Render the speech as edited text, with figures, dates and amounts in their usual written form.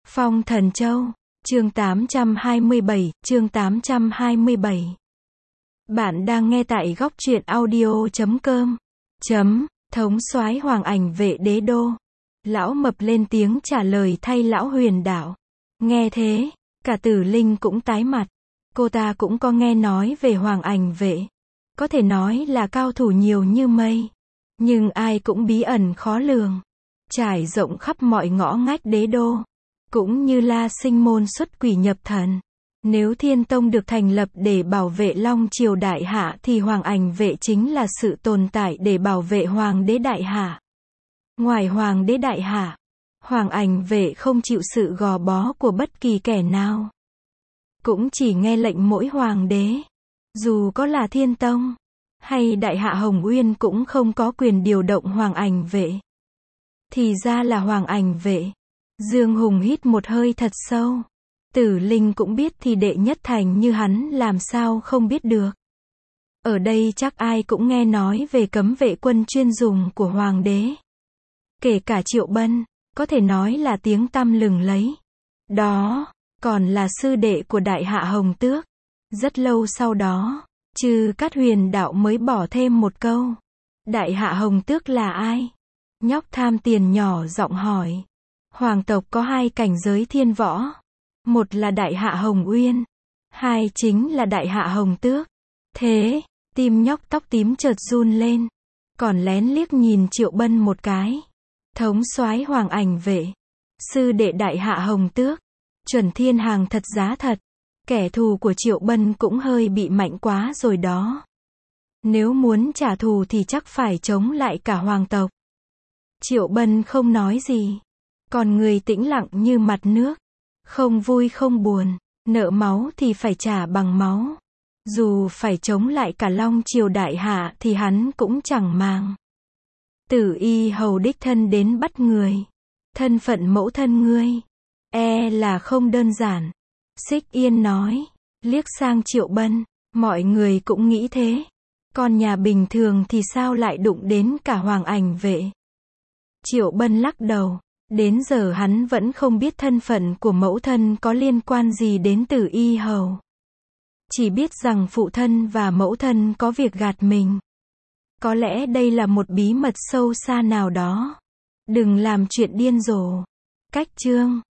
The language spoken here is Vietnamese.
Phong Thần Châu, chương 827, chương 827. Bạn đang nghe tại góc truyện audio.com. Thống soái Hoàng Ảnh Vệ Đế Đô. Lão Mập lên tiếng trả lời thay Lão Huyền Đạo. Nghe thế, cả Tử Linh cũng tái mặt. Cô ta cũng có nghe nói về Hoàng Ảnh Vệ. Có thể nói là cao thủ nhiều như mây. Nhưng ai cũng bí ẩn khó lường. Trải rộng khắp mọi ngõ ngách Đế Đô. Cũng như La Sinh môn xuất quỷ nhập thần. Nếu Thiên Tông được thành lập để bảo vệ Long Triều Đại Hạ thì Hoàng Ảnh Vệ chính là sự tồn tại để bảo vệ Hoàng đế Đại Hạ. Ngoài Hoàng đế Đại Hạ, Hoàng Ảnh Vệ không chịu sự gò bó của bất kỳ kẻ nào. Cũng chỉ nghe lệnh mỗi Hoàng đế. Dù có là Thiên Tông hay Đại Hạ Hồng Uyên cũng không có quyền điều động Hoàng Ảnh Vệ. Thì ra là Hoàng Ảnh Vệ. Dương Hùng hít một hơi thật sâu. Tử Linh cũng biết thì đệ nhất thành như hắn làm sao không biết được. Ở đây chắc ai cũng nghe nói về cấm vệ quân chuyên dùng của Hoàng đế. Kể cả Triệu Bân, có thể nói là tiếng tăm lừng lấy. Đó, còn là sư đệ của Đại Hạ Hồng Tước. Rất lâu sau đó, Trư Cát Huyền Đạo mới bỏ thêm một câu. Đại Hạ Hồng Tước là ai? Nhóc tham tiền nhỏ giọng hỏi. Hoàng tộc có hai cảnh giới thiên võ. Một là Đại Hạ Hồng Uyên. Hai chính là Đại Hạ Hồng Tước. Thế, tim nhóc tóc tím chợt run lên. Còn lén liếc nhìn Triệu Bân một cái. Thống soái Hoàng Ảnh Vệ. Sư đệ Đại Hạ Hồng Tước. Chuẩn thiên hàng thật giá thật. Kẻ thù của Triệu Bân cũng hơi bị mạnh quá rồi đó. Nếu muốn trả thù thì chắc phải chống lại cả hoàng tộc. Triệu Bân không nói gì. Còn người tĩnh lặng như mặt nước. Không vui không buồn. Nợ máu thì phải trả bằng máu. Dù phải chống lại cả Long Triều Đại Hạ thì hắn cũng chẳng màng. Tử Y hầu đích thân đến bắt người. Thân phận mẫu thân ngươi là không đơn giản. Xích Yên nói. Liếc sang Triệu Bân. Mọi người cũng nghĩ thế. Con nhà bình thường thì sao lại đụng đến cả Hoàng Ảnh Vệ. Triệu Bân lắc đầu. Đến giờ hắn vẫn không biết thân phận của mẫu thân có liên quan gì đến Tử Y hầu. Chỉ biết rằng phụ thân và mẫu thân có việc gạt mình. Có lẽ đây là một bí mật sâu xa nào đó. Đừng làm chuyện điên rồ. Cách chương